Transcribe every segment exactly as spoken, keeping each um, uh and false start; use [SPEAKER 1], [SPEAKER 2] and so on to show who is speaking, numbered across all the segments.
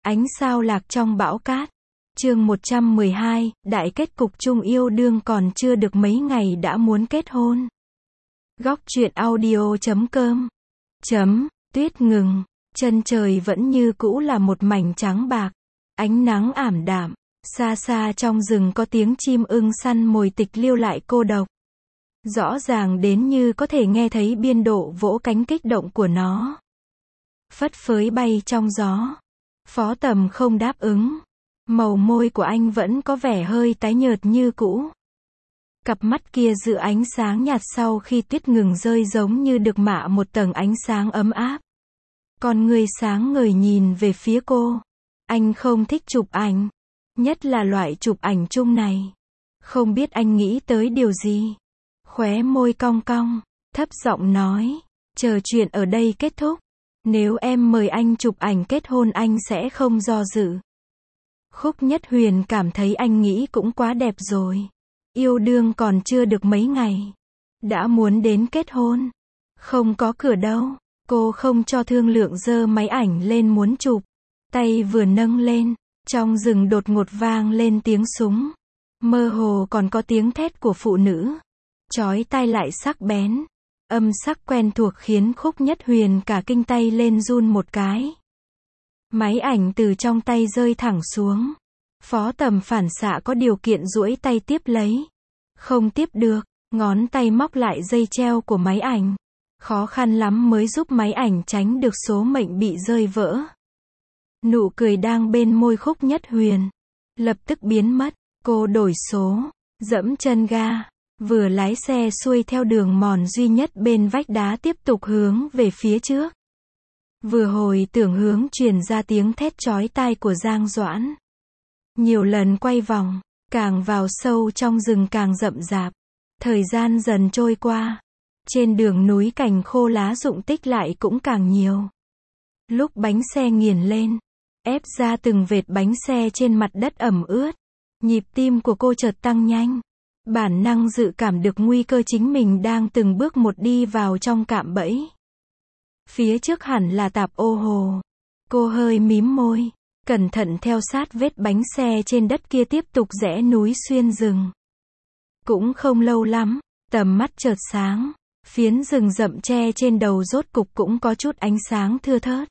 [SPEAKER 1] Ánh sao lạc trong bão cát. Chương một trăm mười hai, đại kết cục chung yêu đương còn chưa được mấy ngày đã muốn kết hôn. Góc truyện audio chấm com. Chấm, tuyết ngừng, chân trời vẫn như cũ là một mảnh trắng bạc, ánh nắng ảm đạm, xa xa trong rừng có tiếng chim ưng săn mồi tịch liêu lại cô độc. Rõ ràng đến như có thể nghe thấy biên độ vỗ cánh kích động của nó. Phất phới bay trong gió. Phó Tầm không đáp ứng. Màu môi của anh vẫn có vẻ hơi tái nhợt như cũ. Cặp mắt kia giữa ánh sáng nhạt sau khi tuyết ngừng rơi giống như được mạ một tầng ánh sáng ấm áp. Con người sáng ngời nhìn về phía cô. Anh không thích chụp ảnh. Nhất là loại chụp ảnh chung này. Không biết anh nghĩ tới điều gì. Khóe môi cong cong, thấp giọng nói, chờ chuyện ở đây kết thúc. Nếu em mời anh chụp ảnh kết hôn anh sẽ không do dự. Khúc Nhất Huyền cảm thấy anh nghĩ cũng quá đẹp rồi. Yêu đương còn chưa được mấy ngày. Đã muốn đến kết hôn. Không có cửa đâu. Cô không cho thương lượng giơ máy ảnh lên muốn chụp. Tay vừa nâng lên. Trong rừng đột ngột vang lên tiếng súng. Mơ hồ còn có tiếng thét của phụ nữ. Chói tai lại sắc bén. Âm sắc quen thuộc khiến Khúc Nhất Huyền cả kinh tay lên run một cái. Máy ảnh từ trong tay rơi thẳng xuống. Phó Tầm phản xạ có điều kiện duỗi tay tiếp lấy. Không tiếp được, ngón tay móc lại dây treo của máy ảnh. Khó khăn lắm mới giúp máy ảnh tránh được số mệnh bị rơi vỡ. Nụ cười đang bên môi Khúc Nhất Huyền lập tức biến mất. Cô đổi số, dẫm chân ga. Vừa lái xe xuôi theo đường mòn duy nhất bên vách đá tiếp tục hướng về phía trước. Vừa hồi tưởng hướng truyền ra tiếng thét chói tai của Giang Doãn. Nhiều lần quay vòng, càng vào sâu trong rừng càng rậm rạp. Thời gian dần trôi qua. Trên đường núi cành khô lá rụng tích lại cũng càng nhiều. Lúc bánh xe nghiền lên, ép ra từng vệt bánh xe trên mặt đất ẩm ướt. Nhịp tim của cô chợt tăng nhanh. Bản năng dự cảm được nguy cơ chính mình đang từng bước một đi vào trong cạm bẫy. Phía trước hẳn là Tạp Ô Hồ. Cô hơi mím môi, cẩn thận theo sát vết bánh xe trên đất kia tiếp tục rẽ núi xuyên rừng. Cũng không lâu lắm, tầm mắt chợt sáng, phiến rừng rậm tre trên đầu rốt cục cũng có chút ánh sáng thưa thớt.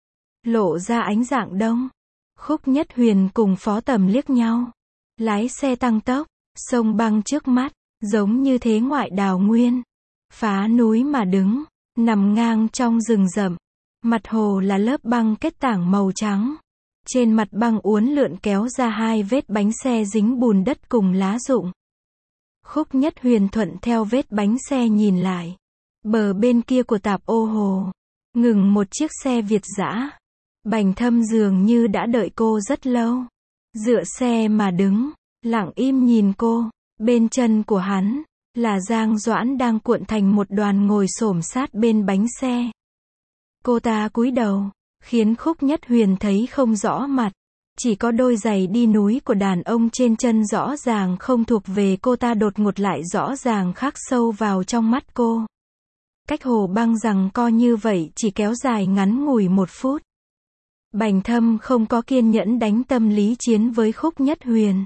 [SPEAKER 1] Lộ ra ánh rạng đông. Khúc Nhất Huyền cùng Phó Tầm liếc nhau. Lái xe tăng tốc. Sông băng trước mắt, giống như thế ngoại đào nguyên. Phá núi mà đứng, nằm ngang trong rừng rậm. Mặt hồ là lớp băng kết tảng màu trắng. Trên mặt băng uốn lượn kéo ra hai vết bánh xe dính bùn đất cùng lá rụng. Khúc Nhất Huyền thuận theo vết bánh xe nhìn lại. Bờ bên kia của Tạp Ô Hồ, ngừng một chiếc xe Việt dã. Bành Thâm dường như đã đợi cô rất lâu. Dựa xe mà đứng. Lặng im nhìn cô. Bên chân của hắn là Giang Doãn đang cuộn thành một đoàn ngồi xổm sát bên bánh xe. Cô ta cúi đầu, khiến Khúc Nhất Huyền thấy không rõ mặt. Chỉ có đôi giày đi núi của đàn ông trên chân rõ ràng không thuộc về cô ta đột ngột lại rõ ràng khắc sâu vào trong mắt cô. Cách hồ băng giằng co như vậy chỉ kéo dài ngắn ngủi một phút. Bành Thâm không có kiên nhẫn đánh tâm lý chiến với Khúc Nhất Huyền.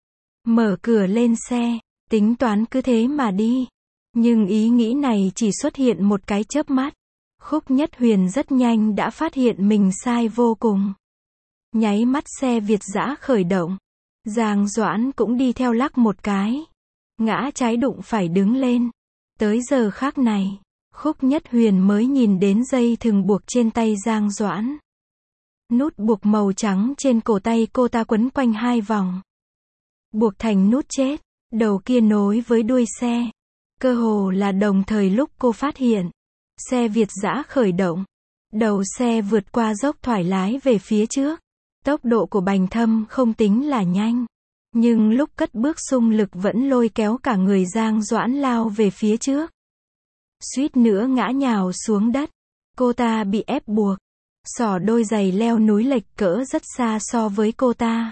[SPEAKER 1] Mở cửa lên xe, tính toán cứ thế mà đi. Nhưng ý nghĩ này chỉ xuất hiện một cái chớp mắt. Khúc Nhất Huyền rất nhanh đã phát hiện mình sai vô cùng. Nháy mắt xe Việt dã khởi động. Giang Doãn cũng đi theo lắc một cái. Ngã trái đụng phải đứng lên. Tới giờ khắc này, Khúc Nhất Huyền mới nhìn đến dây thừng buộc trên tay Giang Doãn. Nút buộc màu trắng trên cổ tay cô ta quấn quanh hai vòng. Buộc thành nút chết, đầu kia nối với đuôi xe. Cơ hồ là đồng thời lúc cô phát hiện. Xe Việt dã khởi động. Đầu xe vượt qua dốc thoải lái về phía trước. Tốc độ của Bành Thâm không tính là nhanh. Nhưng lúc cất bước xung lực vẫn lôi kéo cả người Giang Doãn lao về phía trước. Suýt nữa ngã nhào xuống đất. Cô ta bị ép buộc. Xỏ đôi giày leo núi lệch cỡ rất xa so với cô ta.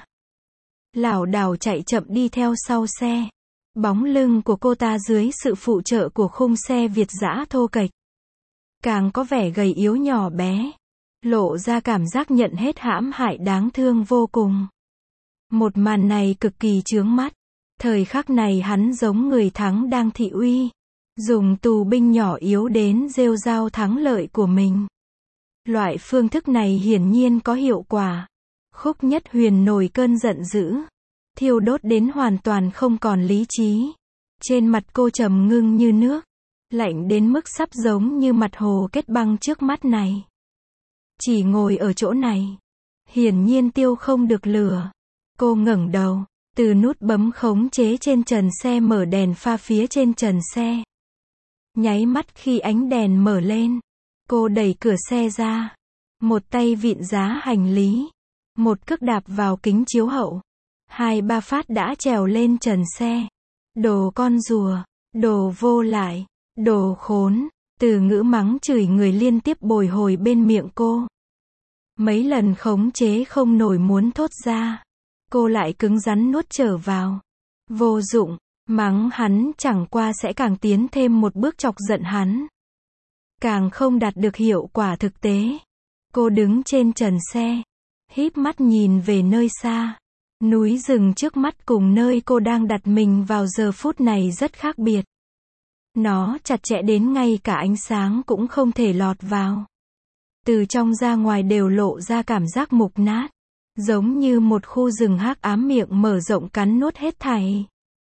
[SPEAKER 1] Lảo đảo chạy chậm đi theo sau xe. Bóng lưng của cô ta dưới sự phụ trợ của khung xe Việt dã thô kệch. Càng có vẻ gầy yếu nhỏ bé. lộ ra cảm giác nhận hết hãm hại đáng thương vô cùng. Một màn này cực kỳ chướng mắt. Thời khắc này hắn giống người thắng đang thị uy, dùng tù binh nhỏ yếu đến rêu rao thắng lợi của mình. Loại phương thức này hiển nhiên có hiệu quả. Khúc Nhất Huyền nổi cơn giận dữ, thiêu đốt đến hoàn toàn không còn lý trí. Trên mặt cô trầm ngưng như nước, lạnh đến mức sắp giống như mặt hồ kết băng trước mắt này. Chỉ ngồi ở chỗ này, hiển nhiên tiêu không được lửa. Cô ngẩng đầu, từ nút bấm khống chế trên trần xe mở đèn pha phía trên trần xe. Nháy mắt khi ánh đèn mở lên, cô đẩy cửa xe ra, một tay vịn giá hành lý, một cước đạp vào kính chiếu hậu, hai ba phát đã trèo lên trần xe. Đồ con rùa, đồ vô lại, đồ khốn, từ ngữ mắng chửi người liên tiếp bồi hồi bên miệng cô. Mấy lần khống chế không nổi muốn thốt ra, cô lại cứng rắn nuốt trở vào. Vô dụng, mắng hắn chẳng qua sẽ càng tiến thêm một bước chọc giận hắn, càng không đạt được hiệu quả thực tế. Cô đứng trên trần xe, híp mắt nhìn về nơi xa. Núi rừng trước mắt cùng nơi cô đang đặt mình vào giờ phút này rất khác biệt. Nó chặt chẽ đến ngay cả ánh sáng cũng không thể lọt vào. Từ trong ra ngoài đều lộ ra cảm giác mục nát, giống như một khu rừng hắc ám miệng mở rộng cắn nuốt hết thảy.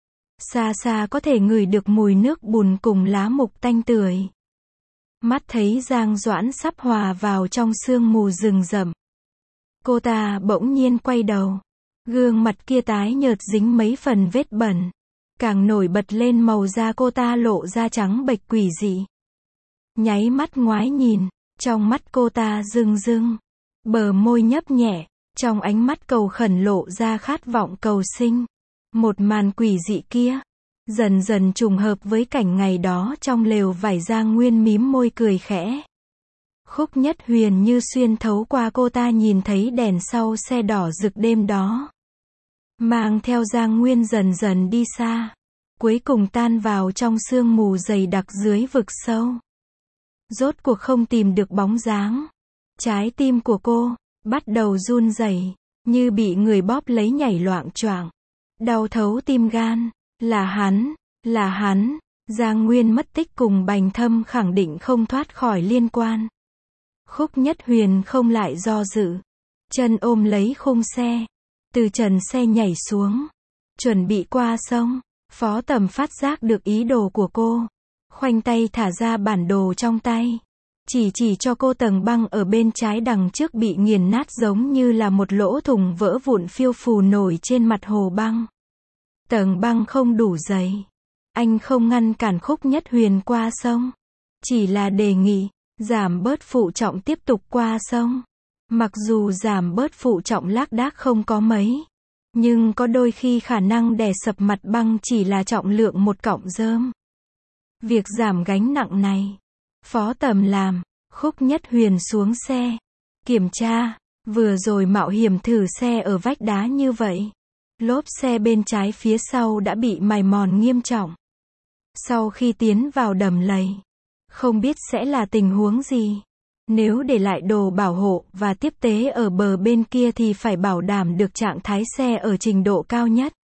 [SPEAKER 1] Xa xa có thể ngửi được mùi nước bùn cùng lá mục tanh tưởi. Mắt thấy Giang Doãn sắp hòa vào trong sương mù rừng rậm. Cô ta bỗng nhiên quay đầu. Gương mặt kia tái nhợt dính mấy phần vết bẩn. Càng nổi bật lên màu da cô ta lộ ra trắng bệch quỷ dị. Nháy mắt ngoái nhìn, trong mắt cô ta rưng rưng. Bờ môi nhấp nhẹ, trong ánh mắt cầu khẩn lộ ra khát vọng cầu sinh. Một màn quỷ dị kia, dần dần trùng hợp với cảnh ngày đó trong lều vải. Giang Nguyên mím môi cười khẽ. Khúc Nhất Huyền như xuyên thấu qua cô ta nhìn thấy đèn sau xe đỏ rực đêm đó. Mang theo Giang Nguyên dần dần đi xa, cuối cùng tan vào trong sương mù dày đặc dưới vực sâu. Rốt cuộc không tìm được bóng dáng. Trái tim của cô bắt đầu run rẩy, như bị người bóp lấy nhảy loạng choạng. Đau thấu tim gan. Là hắn, là hắn. Giang Nguyên mất tích cùng Bành Thâm khẳng định không thoát khỏi liên quan. Khúc Nhất Huyền không lại do dự, chân ôm lấy khung xe, từ trần xe nhảy xuống, chuẩn bị qua sông. Phó Tầm phát giác được ý đồ của cô, khoanh tay thả ra bản đồ trong tay, chỉ chỉ cho cô tầng băng ở bên trái đằng trước bị nghiền nát giống như là một lỗ thủng vỡ vụn phiêu phù nổi trên mặt hồ băng. Tầng băng không đủ dày. Anh không ngăn cản Khúc Nhất Huyền qua sông, chỉ là đề nghị giảm bớt phụ trọng tiếp tục qua sông. Mặc dù giảm bớt phụ trọng lác đác không có mấy, nhưng có đôi khi khả năng đè sập mặt băng chỉ là trọng lượng một cọng rơm. Việc giảm gánh nặng này, Phó Tầm làm. Khúc Nhất Huyền xuống xe, kiểm tra. Vừa rồi mạo hiểm thử xe ở vách đá như vậy, lốp xe bên trái phía sau đã bị mài mòn nghiêm trọng. Sau khi tiến vào đầm lầy, không biết sẽ là tình huống gì. Nếu để lại đồ bảo hộ và tiếp tế ở bờ bên kia thì phải bảo đảm được trạng thái xe ở trình độ cao nhất.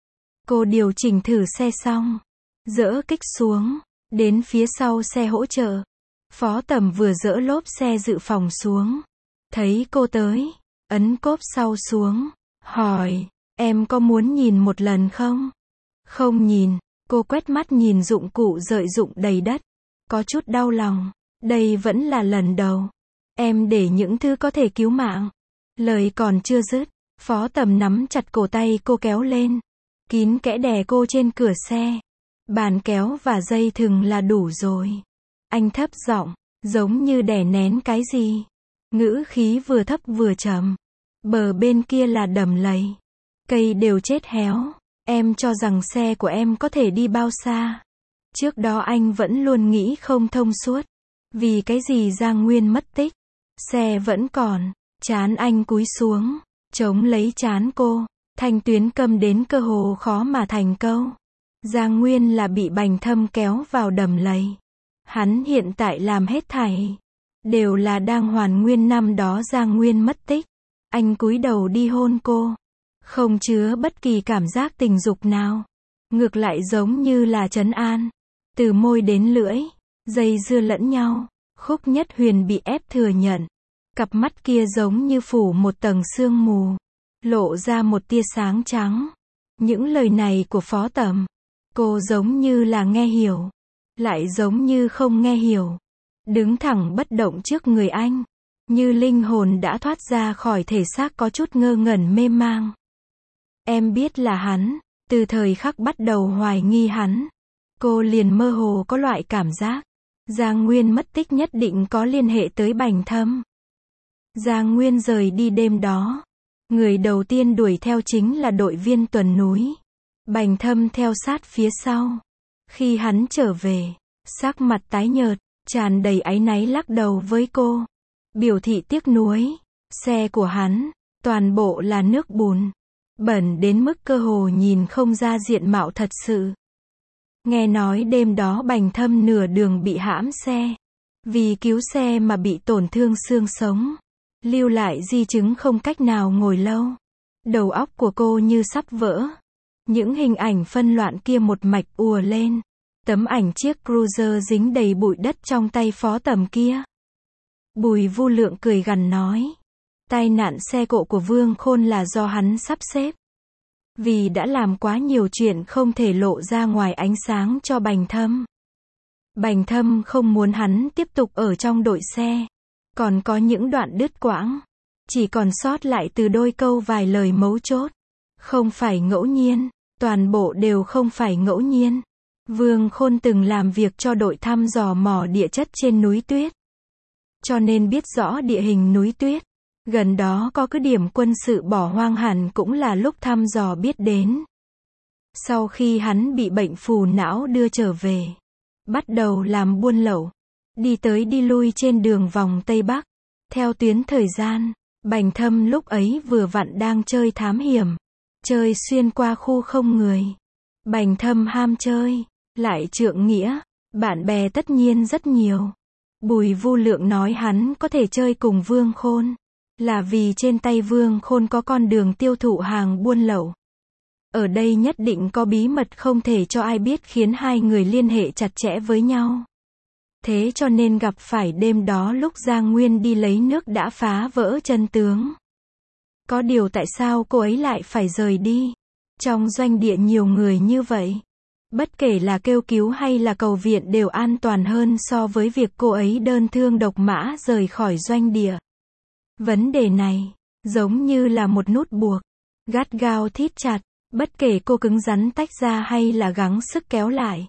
[SPEAKER 1] Cô điều chỉnh thử xe xong, dỡ kích xuống, đến phía sau xe hỗ trợ. Phó Tầm vừa dỡ lốp xe dự phòng xuống, thấy cô tới, ấn cốp sau xuống, hỏi, em có muốn nhìn một lần không? Không nhìn. Cô quét mắt nhìn dụng cụ rời dụng đầy đất, có chút đau lòng. Đây vẫn là lần đầu em để những thứ có thể cứu mạng. Lời còn chưa dứt, Phó Tầm nắm chặt cổ tay cô kéo lên, kín kẽ đè cô trên cửa xe. Bàn kéo và dây thừng là đủ rồi. Anh thấp giọng, giống như đè nén cái gì. Ngữ khí vừa thấp vừa trầm. Bờ bên kia là đầm lầy, cây đều chết héo. Em cho rằng xe của em có thể đi bao xa? Trước đó anh vẫn luôn nghĩ không thông suốt. Vì cái gì Giang Nguyên mất tích? Xe vẫn còn. Trán anh cúi xuống, chống lấy trán cô. Thanh Tuyến câm đến cơ hồ khó mà thành câu. Giang Nguyên là bị Bành Thâm kéo vào đầm lầy. Hắn hiện tại làm hết thảy. đều là đang hoàn nguyên năm đó Giang Nguyên mất tích. Anh cúi đầu đi hôn cô, không chứa bất kỳ cảm giác tình dục nào, ngược lại giống như là trấn an. Từ môi đến lưỡi, dây dưa lẫn nhau, Khúc Nhất Huyền bị ép thừa nhận. Cặp mắt kia giống như phủ một tầng sương mù, lộ ra một tia sáng trắng. Những lời này của Phó Tầm, cô giống như là nghe hiểu, lại giống như không nghe hiểu. Đứng thẳng bất động trước người anh, như linh hồn đã thoát ra khỏi thể xác có chút ngơ ngẩn mê mang. Em biết là hắn, từ thời khắc bắt đầu hoài nghi hắn, cô liền mơ hồ có loại cảm giác, Giang Nguyên mất tích nhất định có liên hệ tới Bành Thâm. Giang Nguyên rời đi đêm đó, người đầu tiên đuổi theo chính là đội viên tuần núi. Bành Thâm theo sát phía sau. Khi hắn trở về, sắc mặt tái nhợt, tràn đầy áy náy lắc đầu với cô, biểu thị tiếc nuối. Xe của hắn, toàn bộ là nước bùn, bẩn đến mức cơ hồ nhìn không ra diện mạo thật sự. Nghe nói đêm đó Bành Thâm nửa đường bị hãm xe, vì cứu xe mà bị tổn thương xương sống, lưu lại di chứng không cách nào ngồi lâu. Đầu óc của cô như sắp vỡ. Những hình ảnh phân loạn kia một mạch ùa lên. Tấm ảnh chiếc cruiser dính đầy bụi đất trong tay Phó Tầm kia. Bùi Vu Lượng cười gằn nói, tai nạn xe cộ của Vương Khôn là do hắn sắp xếp. Vì đã làm quá nhiều chuyện không thể lộ ra ngoài ánh sáng cho Bành Thâm. Bành Thâm không muốn hắn tiếp tục ở trong đội xe. Còn có những đoạn đứt quãng, chỉ còn sót lại từ đôi câu vài lời mấu chốt. Không phải ngẫu nhiên, toàn bộ đều không phải ngẫu nhiên. Vương Khôn từng làm việc cho đội thăm dò mỏ địa chất trên núi tuyết, cho nên biết rõ địa hình núi tuyết. Gần đó có cứ điểm quân sự bỏ hoang hẳn cũng là lúc thăm dò biết đến. Sau khi hắn bị bệnh phù não đưa trở về, bắt đầu làm buôn lậu, đi tới đi lui trên đường vòng Tây Bắc. Theo tuyến thời gian, Bành Thâm lúc ấy vừa vặn đang chơi thám hiểm, chơi xuyên qua khu không người. Bành Thâm ham chơi, lại trượng nghĩa, bạn bè tất nhiên rất nhiều. Bùi Vu Lượng nói hắn có thể chơi cùng Vương Khôn, là vì trên tay Vương Khôn có con đường tiêu thụ hàng buôn lậu. Ở đây nhất định có bí mật không thể cho ai biết khiến hai người liên hệ chặt chẽ với nhau. Thế cho nên gặp phải đêm đó lúc Giang Nguyên đi lấy nước đã phá vỡ chân tướng. Có điều tại sao cô ấy lại phải rời đi? Trong doanh địa nhiều người như vậy, bất kể là kêu cứu hay là cầu viện đều an toàn hơn so với việc cô ấy đơn thương độc mã rời khỏi doanh địa. Vấn đề này, giống như là một nút buộc, gắt gao thít chặt, bất kể cô cứng rắn tách ra hay là gắng sức kéo lại,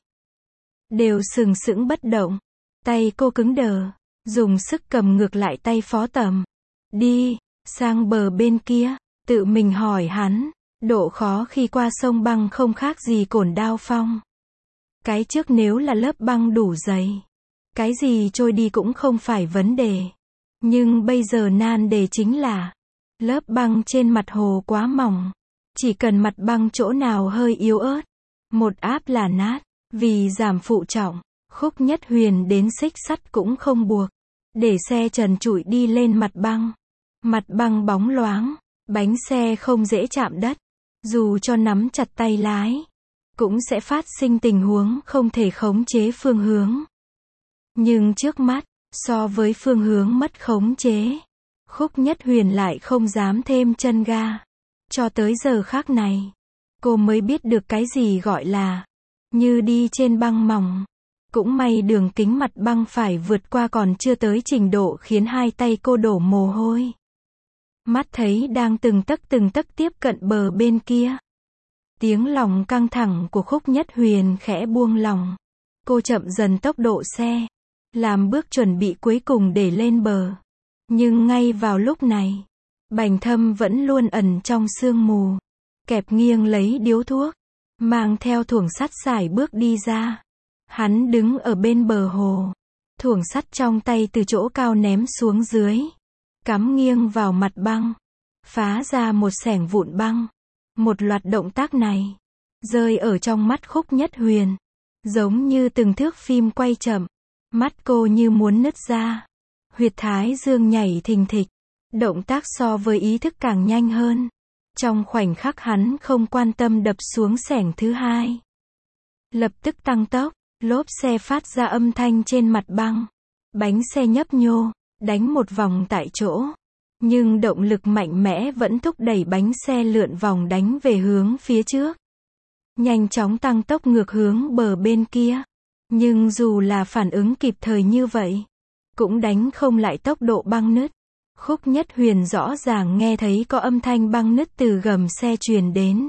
[SPEAKER 1] đều sừng sững bất động. Tay cô cứng đờ, dùng sức cầm ngược lại tay Phó Tầm. Đi, sang bờ bên kia, tự mình hỏi hắn, độ khó khi qua sông băng không khác gì cổn đao phong. Cái trước nếu là lớp băng đủ dày, cái gì trôi đi cũng không phải vấn đề. Nhưng bây giờ nan đề chính là, lớp băng trên mặt hồ quá mỏng. Chỉ cần mặt băng chỗ nào hơi yếu ớt, một áp là nát. Vì giảm phụ trọng, Khúc Nhất Huyền đến xích sắt cũng không buộc, để xe trần trụi đi lên mặt băng. Mặt băng bóng loáng, bánh xe không dễ chạm đất. Dù cho nắm chặt tay lái, cũng sẽ phát sinh tình huống không thể khống chế phương hướng. Nhưng trước mắt, so với phương hướng mất khống chế, Khúc Nhất Huyền lại không dám thêm chân ga. Cho tới giờ khắc này, cô mới biết được cái gì gọi là như đi trên băng mỏng. Cũng may đường kính mặt băng phải vượt qua còn chưa tới trình độ khiến hai tay cô đổ mồ hôi. Mắt thấy đang từng tấc từng tấc tiếp cận bờ bên kia. Tiếng lòng căng thẳng của Khúc Nhất Huyền khẽ buông lỏng. Cô chậm dần tốc độ xe, làm bước chuẩn bị cuối cùng để lên bờ. Nhưng ngay vào lúc này, Bành Thâm vẫn luôn ẩn trong sương mù, kẹp nghiêng lấy điếu thuốc, mang theo thuổng sắt sải bước đi ra. Hắn đứng ở bên bờ hồ, thuổng sắt trong tay từ chỗ cao ném xuống dưới, cắm nghiêng vào mặt băng, phá ra một xẻng vụn băng. Một loạt động tác này, rơi ở trong mắt Khúc Nhất Huyền, giống như từng thước phim quay chậm. Mắt cô như muốn nứt ra. Huyệt thái dương nhảy thình thịch. Động tác so với ý thức càng nhanh hơn. Trong khoảnh khắc hắn không quan tâm đập xuống xẻng thứ hai. Lập tức tăng tốc, lốp xe phát ra âm thanh trên mặt băng. Bánh xe nhấp nhô, đánh một vòng tại chỗ. Nhưng động lực mạnh mẽ vẫn thúc đẩy bánh xe lượn vòng đánh về hướng phía trước. Nhanh chóng tăng tốc ngược hướng bờ bên kia. Nhưng dù là phản ứng kịp thời như vậy, cũng đánh không lại tốc độ băng nứt. Khúc Nhất Huyền rõ ràng nghe thấy có âm thanh băng nứt từ gầm xe truyền đến.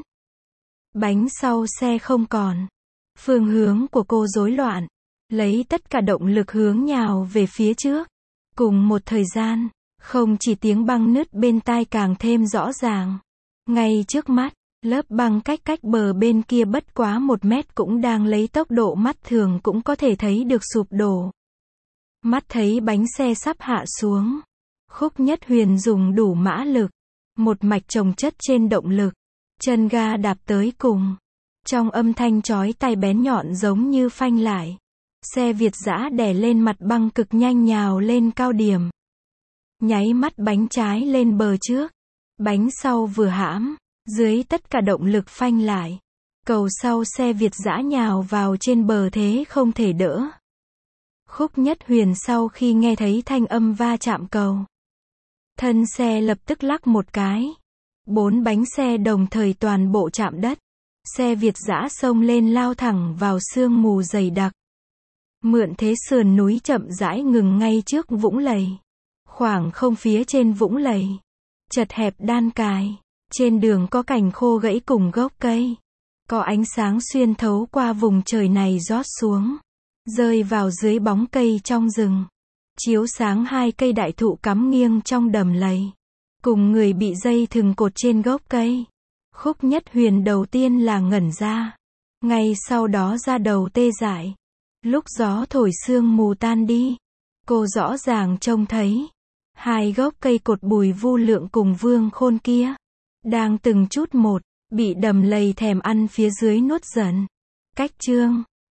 [SPEAKER 1] Bánh sau xe không còn. Phương hướng của cô rối loạn. Lấy tất cả động lực hướng nhào về phía trước. Cùng một thời gian, không chỉ tiếng băng nứt bên tai càng thêm rõ ràng. Ngay trước mắt, lớp băng cách cách bờ bên kia bất quá một mét cũng đang lấy tốc độ mắt thường cũng có thể thấy được sụp đổ. Mắt thấy bánh xe sắp hạ xuống. Khúc Nhất Huyền dùng đủ mã lực. Một mạch chồng chất trên động lực. Chân ga đạp tới cùng. Trong âm thanh chói tai bén nhọn giống như phanh lại. Xe Việt dã đè lên mặt băng cực nhanh nhào lên cao điểm. Nháy mắt bánh trái lên bờ trước. Bánh sau vừa hãm. Dưới tất cả động lực phanh lại. Cầu sau xe Việt dã nhào vào trên bờ thế không thể đỡ. Khúc Nhất Huyền sau khi nghe thấy thanh âm va chạm cầu. Thân xe lập tức lắc một cái. Bốn bánh xe đồng thời toàn bộ chạm đất. Xe Việt dã xông lên lao thẳng vào sương mù dày đặc. Mượn thế sườn núi chậm rãi ngừng ngay trước vũng lầy. Khoảng không phía trên vũng lầy. Chật hẹp đan cài. Trên đường có cành khô gãy cùng gốc cây. Có ánh sáng xuyên thấu qua vùng trời này rót xuống. Rơi vào dưới bóng cây trong rừng. Chiếu sáng hai cây đại thụ cắm nghiêng trong đầm lầy. Cùng người bị dây thừng cột trên gốc cây. Khúc Nhất Huyền đầu tiên là ngẩn ra. Ngay sau đó da đầu tê dại. Lúc gió thổi sương mù tan đi. Cô rõ ràng trông thấy. Hai gốc cây cột Bùi Vu Lượng cùng Vương Khôn kia. Đang từng chút một. Bị đầm lầy thèm ăn phía dưới nuốt dần. Cách chương.